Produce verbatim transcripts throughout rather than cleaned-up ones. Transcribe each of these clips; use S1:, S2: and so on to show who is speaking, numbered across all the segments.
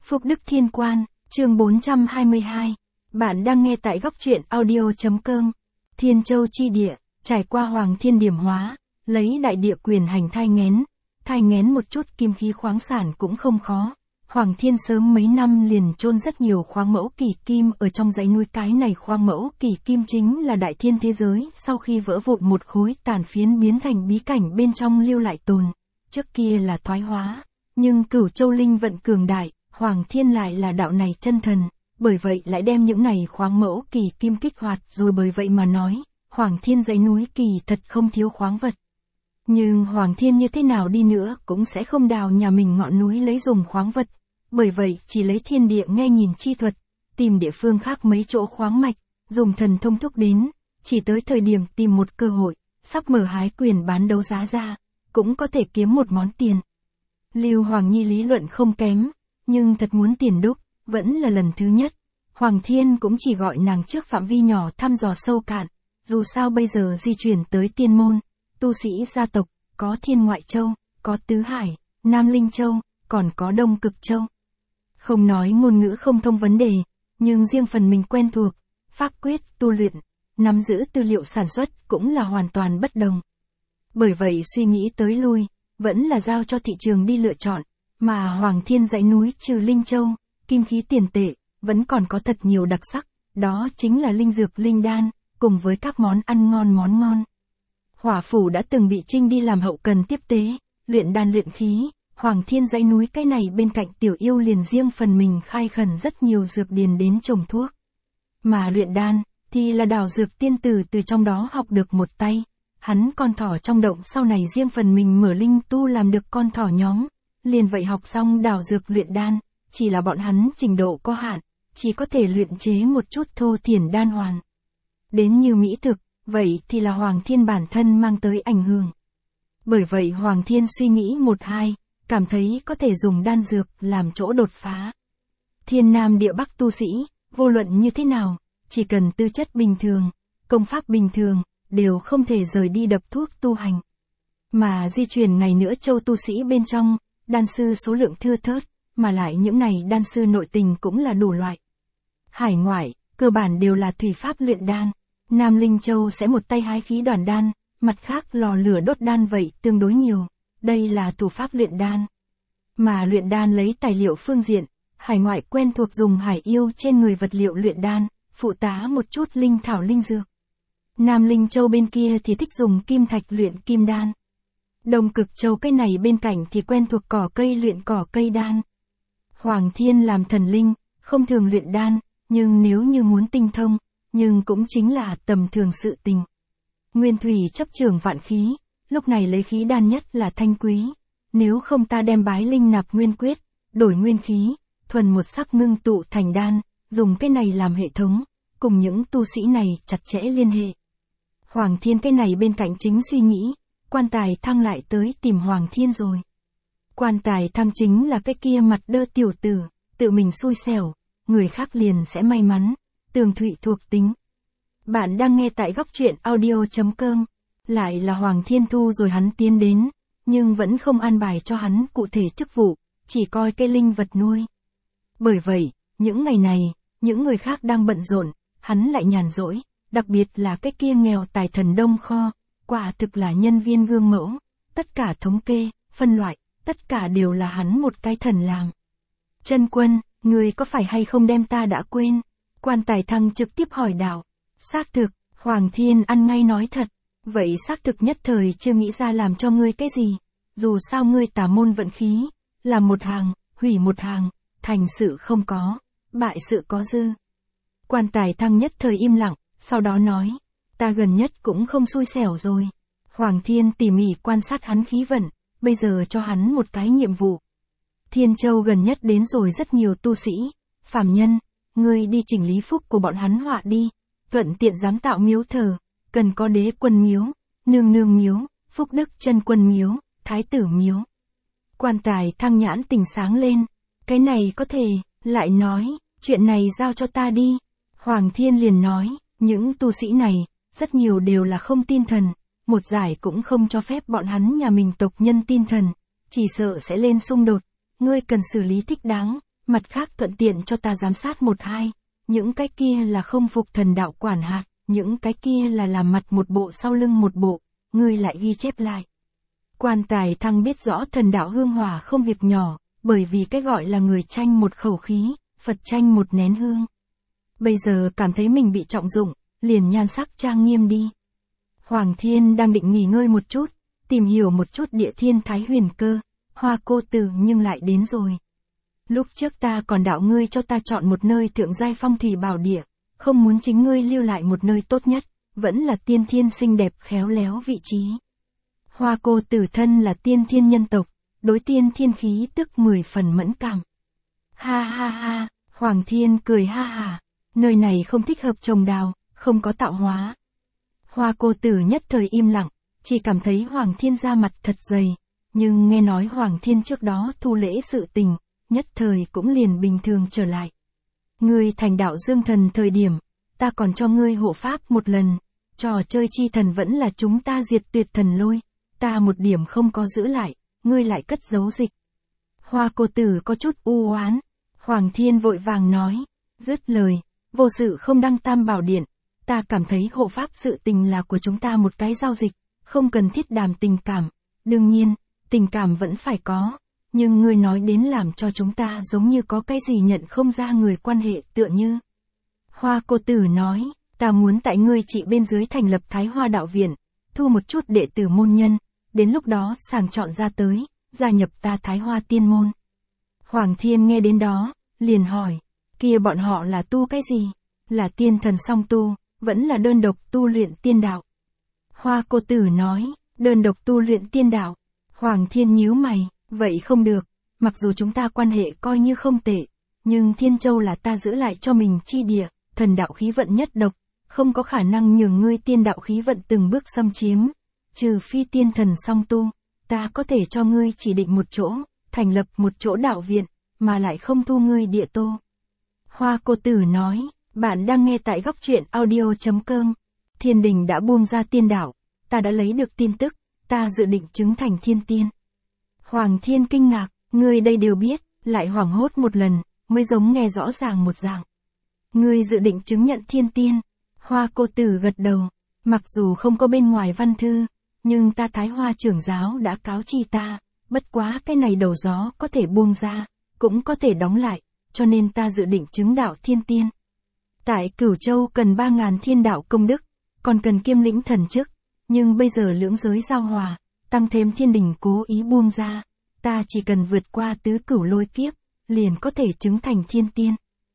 S1: Phúc Đức Thiên Quan, chương bốn trăm hai mươi hai. Bạn đang nghe tại góc truyện audio.com. Thiên Châu chi địa, trải qua Hoàng Thiên điểm hóa, lấy đại địa quyền hành thai nghén. Thai nghén một chút kim khí khoáng sản cũng không khó. Hoàng Thiên sớm mấy năm liền chôn rất nhiều khoáng mẫu kỳ kim ở trong dãy núi. Cái này khoáng mẫu kỳ kim chính là đại thiên thế giới, sau khi vỡ vụn một khối tàn phiến biến thành bí cảnh bên trong lưu lại tồn. Trước kia là thoái hóa, nhưng Cửu Châu linh vận cường đại, Hoàng Thiên lại là đạo này chân thần, bởi vậy lại đem những này khoáng mẫu kỳ kim kích hoạt, rồi bởi vậy mà nói, Hoàng Thiên dãy núi kỳ thật không thiếu khoáng vật. Nhưng Hoàng Thiên như thế nào đi nữa cũng sẽ không đào nhà mình ngọn núi lấy dùng khoáng vật, bởi vậy chỉ lấy thiên địa nghe nhìn chi thuật, tìm địa phương khác mấy chỗ khoáng mạch, dùng thần thông thúc đến, chỉ tới thời điểm tìm một cơ hội, sắp mở hái quyền bán đấu giá ra, cũng có thể kiếm một món tiền. Lưu Hoàng Nhi lý luận không kém, nhưng thật muốn tiền đúc, vẫn là lần thứ nhất. Hoàng Thiên cũng chỉ gọi nàng trước phạm vi nhỏ thăm dò sâu cạn, dù sao bây giờ di chuyển tới tiên môn, tu sĩ gia tộc, có Thiên Ngoại Châu, có Tứ Hải, Nam Linh Châu, còn có Đông Cực Châu. Không nói ngôn ngữ không thông vấn đề, nhưng riêng phần mình quen thuộc, pháp quyết, tu luyện, nắm giữ tư liệu sản xuất cũng là hoàn toàn bất đồng. Bởi vậy suy nghĩ tới lui, vẫn là giao cho thị trường đi lựa chọn, mà Hoàng Thiên dãy núi trừ Linh Châu, kim khí tiền tệ, vẫn còn có thật nhiều đặc sắc, đó chính là linh dược linh đan, cùng với các món ăn ngon món ngon. Hỏa Phủ đã từng bị Trinh đi làm hậu cần tiếp tế, luyện đan luyện khí, Hoàng Thiên dãy núi cái này bên cạnh Tiểu Yêu liền riêng phần mình khai khẩn rất nhiều dược điền đến trồng thuốc. Mà luyện đan, thì là đào dược tiên tử từ trong đó học được một tay. Hắn con thỏ trong động sau này riêng phần mình mở linh tu làm được con thỏ nhóm, liền vậy học xong đào dược luyện đan, chỉ là bọn hắn trình độ có hạn, chỉ có thể luyện chế một chút thô thiển đan hoàn. Đến như mỹ thực, vậy thì là Hoàng Thiên bản thân mang tới ảnh hưởng. Bởi vậy Hoàng Thiên suy nghĩ một hai, cảm thấy có thể dùng đan dược làm chỗ đột phá. Thiên Nam địa Bắc tu sĩ, vô luận như thế nào, chỉ cần tư chất bình thường, công pháp bình thường, đều không thể rời đi đập thuốc tu hành. Mà di chuyển ngày nữa châu tu sĩ bên trong, đan sư số lượng thưa thớt, mà lại những này đan sư nội tình cũng là đủ loại. Hải ngoại, cơ bản đều là thủy pháp luyện đan. Nam Linh Châu sẽ một tay hái khí đoàn đan, mặt khác lò lửa đốt đan vậy tương đối nhiều. Đây là thủ pháp luyện đan. Mà luyện đan lấy tài liệu phương diện, hải ngoại quen thuộc dùng hải yêu trên người vật liệu luyện đan, phụ tá một chút linh thảo linh dược. Nam Linh Châu bên kia thì thích dùng kim thạch luyện kim đan. Đông Cực Châu cái này bên cạnh thì quen thuộc cỏ cây luyện cỏ cây đan. Hoàng Thiên làm thần linh, không thường luyện đan, nhưng nếu như muốn tinh thông, nhưng cũng chính là tầm thường sự tình. Nguyên Thủy chấp trưởng vạn khí, lúc này lấy khí đan nhất là thanh quý. Nếu không ta đem bái linh nạp nguyên quyết, đổi nguyên khí, thuần một sắc ngưng tụ thành đan, dùng cái này làm hệ thống, cùng những tu sĩ này chặt chẽ liên hệ. Hoàng Thiên cái này bên cạnh chính suy nghĩ, Quan Tài Thăng lại tới tìm Hoàng Thiên rồi. Quan Tài Thăng chính là cái kia mặt đơ tiểu tử, tự mình xui xẻo, người khác liền sẽ may mắn, tường thụy thuộc tính. Bạn đang nghe tại góc truyện audio.com, lại là Hoàng Thiên thu rồi hắn tiến đến, nhưng vẫn không an bài cho hắn cụ thể chức vụ, chỉ coi cây linh vật nuôi. Bởi vậy, những ngày này, những người khác đang bận rộn, hắn lại nhàn rỗi, đặc biệt là cái kia nghèo tài thần đông kho, quả thực là nhân viên gương mẫu, tất cả thống kê, phân loại, tất cả đều là hắn một cái thần làm. Chân Quân, người có phải hay không đem ta đã quên? Quan Tài Thăng trực tiếp hỏi đạo. Xác thực, Hoàng Thiên ăn ngay nói thật, vậy xác thực nhất thời chưa nghĩ ra làm cho ngươi cái gì, dù sao ngươi tà môn vận khí, làm một hàng, hủy một hàng, thành sự không có, bại sự có dư. Quan Tài Thăng nhất thời im lặng, sau đó nói, ta gần nhất cũng không xui xẻo rồi. Hoàng Thiên tỉ mỉ quan sát hắn khí vận, bây giờ cho hắn một cái nhiệm vụ. Thiên Châu gần nhất đến rồi rất nhiều tu sĩ, phàm nhân, ngươi đi chỉnh lý phúc của bọn hắn họa đi, thuận tiện giám tạo miếu thờ, cần có Đế Quân miếu, Nương Nương miếu, Phúc Đức Chân Quân miếu, Thái tử miếu. Quan Tài Thăng nhãn tình sáng lên, cái này có thể, lại nói, chuyện này giao cho ta đi. Hoàng Thiên liền nói, những tu sĩ này, rất nhiều đều là không tin thần, một giải cũng không cho phép bọn hắn nhà mình tộc nhân tin thần, chỉ sợ sẽ lên xung đột, ngươi cần xử lý thích đáng, mặt khác thuận tiện cho ta giám sát một hai, những cái kia là không phục thần đạo quản hạt, những cái kia là làm mặt một bộ sau lưng một bộ, ngươi lại ghi chép lại. Quan Tài Thăng biết rõ thần đạo hương hỏa không việc nhỏ, bởi vì cái gọi là người tranh một khẩu khí, Phật tranh một nén hương. Bây giờ cảm thấy mình bị trọng dụng, liền nhan sắc trang nghiêm đi. Hoàng Thiên đang định nghỉ ngơi một chút, tìm hiểu một chút địa thiên thái huyền cơ, Hoa cô tử nhưng lại đến rồi. Lúc trước ta còn đạo ngươi cho ta chọn một nơi thượng giai phong thủy bảo địa, không muốn chính ngươi lưu lại một nơi tốt nhất, vẫn là tiên thiên xinh đẹp khéo léo vị trí. Hoa cô tử thân là tiên thiên nhân tộc, đối tiên thiên khí tức mười phần mẫn cảm. Ha ha ha, Hoàng Thiên cười ha ha, nơi này không thích hợp trồng đào, không có tạo hóa. Hoa cô tử nhất thời im lặng, chỉ cảm thấy Hoàng Thiên ra mặt thật dày, nhưng nghe nói Hoàng Thiên trước đó thu lễ sự tình, nhất thời cũng liền bình thường trở lại. Ngươi thành đạo dương thần thời điểm, ta còn cho ngươi hộ pháp một lần, trò chơi chi thần vẫn là chúng ta diệt tuyệt thần lôi, ta một điểm không có giữ lại, ngươi lại cất giấu dịch. Hoa cô tử có chút u oán, Hoàng Thiên vội vàng nói, dứt lời, vô sự không đăng tam bảo điện, ta cảm thấy hộ pháp sự tình là của chúng ta một cái giao dịch, không cần thiết đàm tình cảm, đương nhiên, tình cảm vẫn phải có, nhưng ngươi nói đến làm cho chúng ta giống như có cái gì nhận không ra người quan hệ tựa như. Hoa cô tử nói, ta muốn tại ngươi trị bên dưới thành lập Thái Hoa đạo viện, thu một chút đệ tử môn nhân, đến lúc đó sàng chọn ra tới, gia nhập ta Thái Hoa tiên môn. Hoàng Thiên nghe đến đó, liền hỏi, kia bọn họ là tu cái gì? Là tiên thần song tu, vẫn là đơn độc tu luyện tiên đạo? Hoa cô tử nói, đơn độc tu luyện tiên đạo. Hoàng Thiên nhíu mày, vậy không được, mặc dù chúng ta quan hệ coi như không tệ, nhưng Thiên Châu là ta giữ lại cho mình chi địa, thần đạo khí vận nhất độc, không có khả năng nhường ngươi tiên đạo khí vận từng bước xâm chiếm, trừ phi tiên thần song tu, ta có thể cho ngươi chỉ định một chỗ, thành lập một chỗ đạo viện, mà lại không thu ngươi địa tô. Hoa cô tử nói, bạn đang nghe tại góc truyện audio chấm com. Thiên đình đã buông ra tiên đạo, ta đã lấy được tin tức, ta dự định chứng thành thiên tiên. Hoàng Thiên kinh ngạc, ngươi đây đều biết, lại hoảng hốt một lần, mới giống nghe rõ ràng một dạng. Ngươi dự định chứng nhận thiên tiên. Hoa cô tử gật đầu, mặc dù không có bên ngoài văn thư, nhưng ta Thái Hoa trưởng giáo đã cáo chi ta, bất quá cái này đầu gió có thể buông ra, cũng có thể đóng lại, cho nên ta dự định chứng đạo thiên tiên. Tại Cửu Châu cần ba ngàn thiên đạo công đức, còn cần kiêm lĩnh thần chức, nhưng bây giờ lưỡng giới giao hòa, tăng thêm thiên đình cố ý buông ra, ta chỉ cần vượt qua tứ cửu lôi kiếp, liền có thể chứng thành thiên tiên.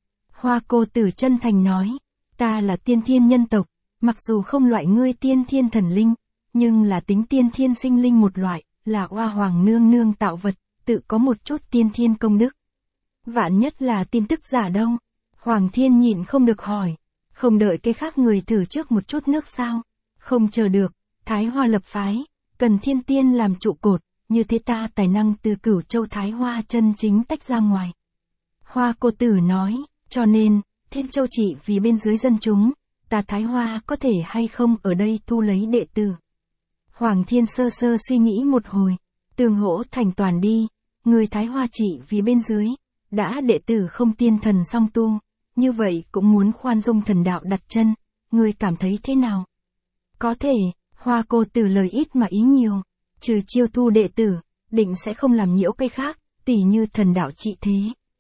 S1: Hoa cô tử chân thành nói, ta là tiên thiên nhân tộc, mặc dù không loại ngươi tiên thiên thần linh, nhưng là tính tiên thiên sinh linh một loại, là Oa Hoàng nương nương tạo vật, tự có một chút tiên thiên công đức. Vạn nhất là tin tức giả đâu? Hoàng Thiên nhịn không được hỏi, không đợi cái khác người thử trước một chút nước sao? Không chờ được, Thái Hoa lập phái, cần thiên tiên làm trụ cột, như thế ta tài năng từ Cửu Châu Thái Hoa chân chính tách ra ngoài. Hoa cô tử nói, cho nên, Thiên Châu chỉ vì bên dưới dân chúng, ta Thái Hoa có thể hay không ở đây thu lấy đệ tử. Hoàng Thiên sơ sơ suy nghĩ một hồi, tương hỗ thành toàn đi, người Thái Hoa chỉ vì bên dưới, đã đệ tử không tiên thần song tu, như vậy cũng muốn khoan dung thần đạo đặt chân, người cảm thấy thế nào? Có thể, Hoa cô tử lời ít mà ý nhiều, trừ chiêu thu đệ tử, định sẽ không làm nhiễu cái khác, tỉ như thần đạo trị thế.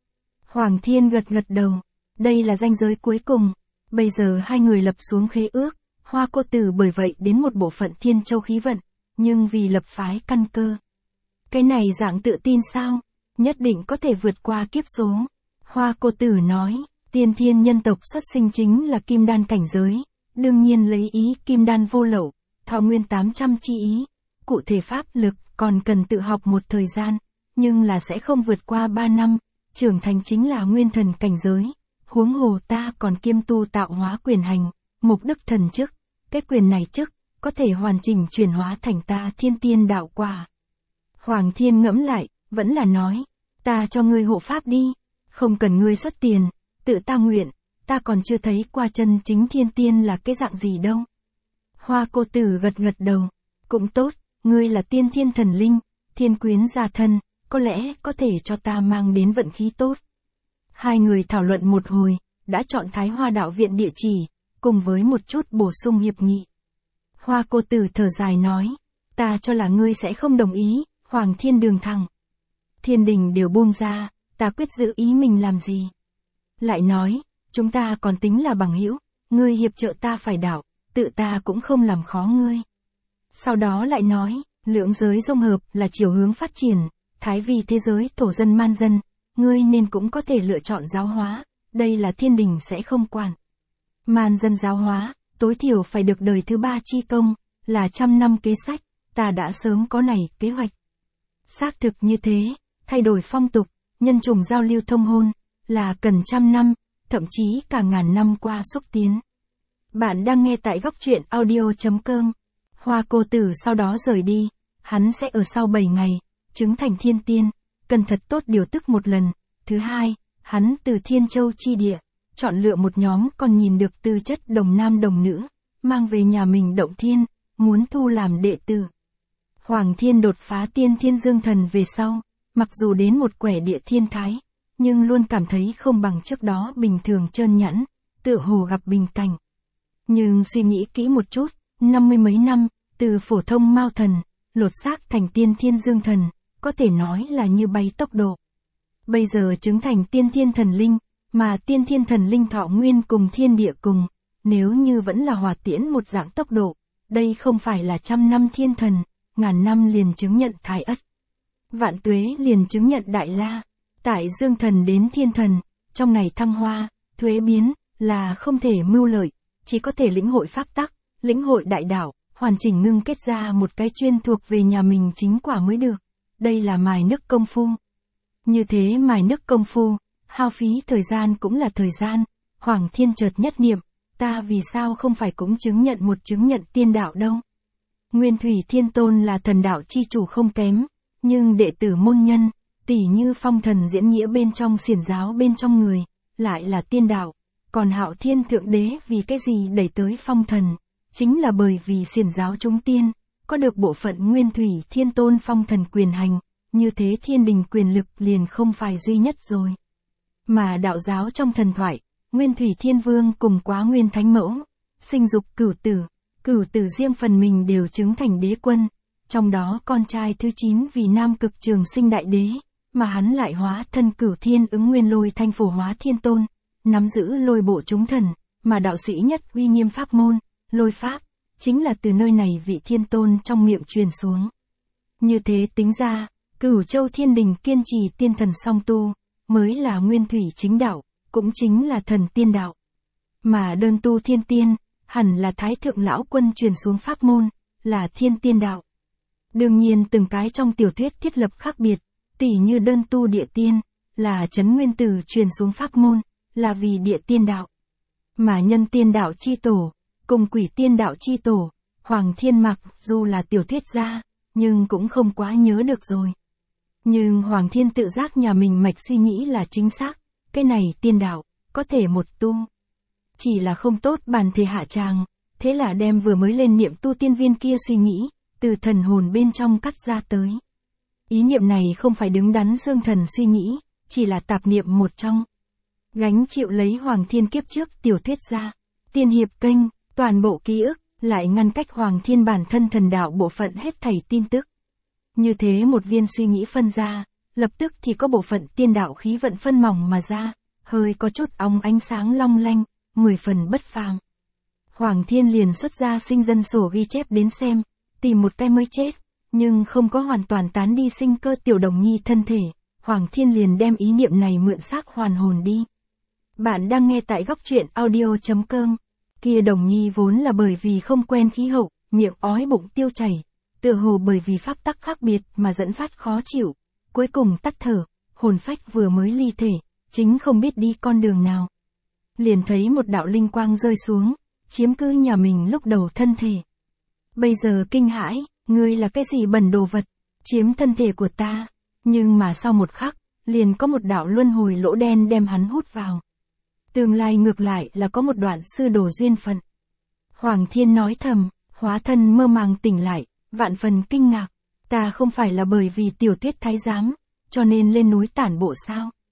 S1: Hoàng Thiên gật gật đầu, đây là ranh giới cuối cùng, bây giờ hai người lập xuống khế ước, Hoa cô tử bởi vậy đến một bộ phận Thiên Châu khí vận, nhưng vì lập phái căn cơ. Cái này dạng tự tin sao? Nhất định có thể vượt qua kiếp số. Hoa cô tử nói, tiên thiên nhân tộc xuất sinh chính là kim đan cảnh giới, đương nhiên lấy ý kim đan vô lậu, thọ nguyên tám trăm chi ý, cụ thể pháp lực còn cần tự học một thời gian, nhưng là sẽ không vượt qua ba năm, trưởng thành chính là nguyên thần cảnh giới, huống hồ ta còn kiêm tu tạo hóa quyền hành, mục đức thần chức, cái quyền này chức, có thể hoàn chỉnh chuyển hóa thành ta thiên tiên đạo quả. Hoàng Thiên ngẫm lại, vẫn là nói, ta cho ngươi hộ pháp đi, không cần ngươi xuất tiền, tự ta nguyện, ta còn chưa thấy qua chân chính thiên tiên là cái dạng gì đâu. Hoa cô tử gật gật đầu, cũng tốt, ngươi là tiên thiên thần linh, thiên quyến gia thân, có lẽ có thể cho ta mang đến vận khí tốt. Hai người thảo luận một hồi, đã chọn Thái Hoa đạo viện địa chỉ, cùng với một chút bổ sung hiệp nghị. Hoa cô tử thở dài nói, ta cho là ngươi sẽ không đồng ý, Hoàng Thiên đường thẳng. Thiên đình đều buông ra, ta quyết giữ ý mình làm gì. Lại nói, chúng ta còn tính là bằng hữu, ngươi hiệp trợ ta phải đạo, tự ta cũng không làm khó ngươi. Sau đó lại nói, lưỡng giới dung hợp là chiều hướng phát triển, thái vì thế giới thổ dân man dân, ngươi nên cũng có thể lựa chọn giáo hóa, đây là thiên đình sẽ không quản. Man dân giáo hóa, tối thiểu phải được đời thứ ba chi công, là trăm năm kế sách, ta đã sớm có này kế hoạch. Xác thực như thế, thay đổi phong tục, nhân chủng giao lưu thông hôn, là cần trăm năm, thậm chí cả ngàn năm qua xúc tiến. Bạn đang nghe tại góc truyện audio chấm com. Hoa cô tử sau đó rời đi, hắn sẽ ở sau bảy ngày, chứng thành thiên tiên, cần thật tốt điều tức một lần. Thứ hai, hắn từ Thiên Châu chi địa, chọn lựa một nhóm còn nhìn được tư chất đồng nam đồng nữ, mang về nhà mình động thiên, muốn thu làm đệ tử. Hoàng Thiên đột phá tiên thiên dương thần về sau, mặc dù đến một quẻ địa thiên thái, nhưng luôn cảm thấy không bằng trước đó bình thường trơn nhẵn, tựa hồ gặp bình cảnh. Nhưng suy nghĩ kỹ một chút, năm mươi mấy năm, từ phổ thông mao thần, lột xác thành tiên thiên dương thần, có thể nói là như bay tốc độ. Bây giờ chứng thành tiên thiên thần linh, mà tiên thiên thần linh thọ nguyên cùng thiên địa cùng, nếu như vẫn là hỏa tiễn một dạng tốc độ, đây không phải là trăm năm thiên thần, ngàn năm liền chứng nhận thái ất. Vạn tuế liền chứng nhận đại la, tại dương thần đến thiên thần, trong này thăng hoa, thuế biến, là không thể mưu lợi, chỉ có thể lĩnh hội pháp tắc, lĩnh hội đại đạo, hoàn chỉnh ngưng kết ra một cái chuyên thuộc về nhà mình chính quả mới được. Đây là mài nước công phu. Như thế mài nước công phu, hao phí thời gian cũng là thời gian. Hoàng Thiên chợt nhất niệm, ta vì sao không phải cũng chứng nhận một chứng nhận tiên đạo đâu. Nguyên Thủy Thiên Tôn là thần đạo chi chủ không kém, nhưng đệ tử môn nhân, tỉ như phong thần diễn nghĩa bên trong xiển giáo bên trong người, lại là tiên đạo. Còn Hạo Thiên Thượng Đế vì cái gì đẩy tới phong thần, chính là bởi vì xiển giáo chúng tiên, có được bộ phận Nguyên Thủy Thiên Tôn phong thần quyền hành, như thế thiên đình quyền lực liền không phải duy nhất rồi. Mà đạo giáo trong thần thoại, Nguyên Thủy Thiên Vương cùng Quá Nguyên Thánh Mẫu, sinh dục cửu tử, cửu tử riêng phần mình đều chứng thành đế quân, trong đó con trai thứ chín vì Nam Cực Trường Sinh Đại Đế, mà hắn lại hóa thân Cửu Thiên Ứng Nguyên Lôi Thanh Phổ Hóa Thiên Tôn, nắm giữ lôi bộ chúng thần, mà đạo sĩ nhất uy nghiêm pháp môn, lôi pháp, chính là từ nơi này vị thiên tôn trong miệng truyền xuống. Như thế tính ra, Cửu Châu Thiên Đình kiên trì tiên thần song tu, mới là nguyên thủy chính đạo, cũng chính là thần tiên đạo. Mà đơn tu thiên tiên, hẳn là Thái Thượng Lão Quân truyền xuống pháp môn, là thiên tiên đạo. Đương nhiên từng cái trong tiểu thuyết thiết lập khác biệt, tỉ như đơn tu địa tiên, là Trấn Nguyên Tử truyền xuống pháp môn, là vì địa tiên đạo. Mà nhân tiên đạo chi tổ, cùng quỷ tiên đạo chi tổ, Hoàng Thiên mặc dù là tiểu thuyết gia, nhưng cũng không quá nhớ được rồi. Nhưng Hoàng Thiên tự giác nhà mình mạch suy nghĩ là chính xác, cái này tiên đạo, có thể một tu. Chỉ là không tốt bàn thể hạ tràng, thế là đem vừa mới lên niệm tu tiên viên kia suy nghĩ, từ thần hồn bên trong cắt ra tới. Ý niệm này không phải đứng đắn dương thần suy nghĩ, chỉ là tạp niệm một trong. Gánh chịu lấy Hoàng Thiên kiếp trước tiểu thuyết ra, tiên hiệp kênh, toàn bộ ký ức, lại ngăn cách Hoàng Thiên bản thân thần đạo bộ phận hết thảy tin tức. Như thế một viên suy nghĩ phân ra, lập tức thì có bộ phận tiên đạo khí vận phân mỏng mà ra, hơi có chút óng ánh sáng long lanh, mười phần bất phàm. Hoàng Thiên liền xuất ra sinh dân sổ ghi chép đến xem, tìm một cái mới chết, nhưng không có hoàn toàn tán đi sinh cơ tiểu đồng nhi thân thể, Hoàng Thiên liền đem ý niệm này mượn xác hoàn hồn đi. Bạn đang nghe tại góc truyện audio chấm com. Kia đồng nhi vốn là bởi vì không quen khí hậu, miệng ói bụng tiêu chảy, tựa hồ bởi vì pháp tắc khác biệt mà dẫn phát khó chịu, cuối cùng tắt thở, hồn phách vừa mới ly thể, chính không biết đi con đường nào. Liền thấy một đạo linh quang rơi xuống, chiếm cứ nhà mình lúc đầu thân thể. Bây giờ kinh hãi, ngươi là cái gì bẩn đồ vật, chiếm thân thể của ta, nhưng mà sau một khắc, liền có một đạo luân hồi lỗ đen đem hắn hút vào. Tương lai ngược lại là có một đoạn sư đồ duyên phận. Hoàng Thiên nói thầm, hóa thân mơ màng tỉnh lại, vạn phần kinh ngạc, ta không phải là bởi vì tiểu thuyết thái giám, cho nên lên núi tản bộ sao?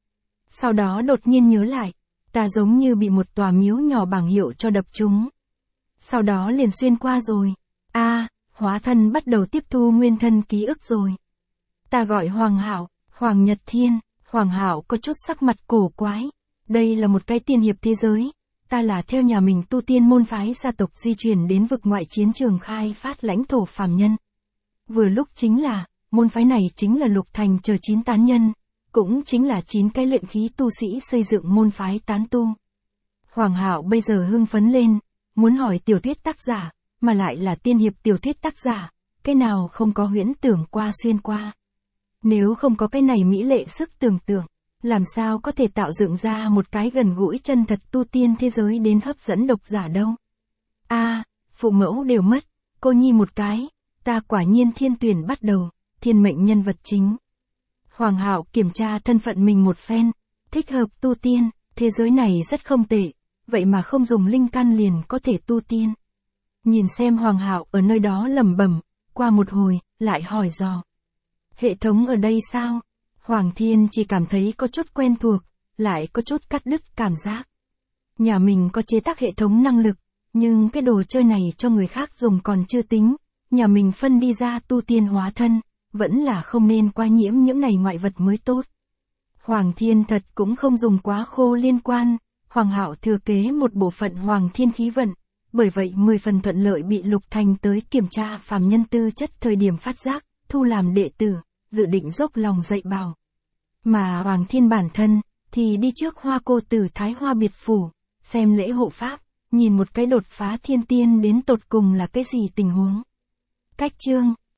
S1: Sau đó đột nhiên nhớ lại, ta giống như bị một tòa miếu nhỏ bảng hiệu cho đập trúng. Sau đó liền xuyên qua rồi. a à, hóa thân bắt đầu tiếp thu nguyên thân ký ức rồi. Ta gọi Hoàng Hạo, Hoàng Nhật Thiên. Hoàng Hạo có chút sắc mặt cổ quái. Đây là một cái tiên hiệp thế giới. Ta là theo nhà mình tu tiên môn phái gia tộc di chuyển đến vực ngoại chiến trường khai phát lãnh thổ phàm nhân. Vừa lúc chính là, môn phái này chính là Lục Thành chờ chín tán nhân, cũng chính là chín cái luyện khí tu sĩ xây dựng môn phái tán tu. Hoàng Hạo bây giờ hưng phấn lên, muốn hỏi tiểu thuyết tác giả, mà lại là tiên hiệp tiểu thuyết tác giả, cái nào không có huyễn tưởng qua xuyên qua. Nếu không có cái này mỹ lệ sức tưởng tượng, làm sao có thể tạo dựng ra một cái gần gũi chân thật tu tiên thế giới đến hấp dẫn độc giả đâu. a à, phụ mẫu đều mất, cô nhi một cái, ta quả nhiên thiên tuyển bắt đầu, thiên mệnh nhân vật chính. Hoàng Hạo kiểm tra thân phận mình một phen, thích hợp tu tiên, thế giới này rất không tệ, vậy mà không dùng linh căn liền có thể tu tiên. Nhìn xem Hoàng Hạo ở nơi đó lẩm bẩm, qua một hồi, lại hỏi dò. Hệ thống ở đây sao? Hoàng Thiên chỉ cảm thấy có chút quen thuộc, lại có chút cắt đứt cảm giác. Nhà mình có chế tác hệ thống năng lực, nhưng cái đồ chơi này cho người khác dùng còn chưa tính, nhà mình phân đi ra tu tiên hóa thân, vẫn là không nên qua nhiễm những này ngoại vật mới tốt. Hoàng Thiên thật cũng không dùng quá khô liên quan, Hoàng Hạo thừa kế một bộ phận Hoàng Thiên khí vận, bởi vậy mười phần thuận lợi bị Lục Thành tới kiểm tra phàm nhân tư chất thời điểm phát giác, thu làm đệ tử, dự định dốc lòng dạy bảo. Mà Hoàng Thiên bản thân, thì đi trước Hoa Cô Tử Thái Hoa biệt phủ, xem lễ hộ pháp, nhìn một cái đột phá thiên tiên đến tột cùng là cái gì tình huống. Cách chương